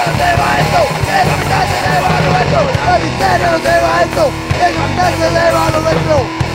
no se va esto, que capital se lleva lo nuestro, el misterio no se va esto, que capital se lleva lo nuestro.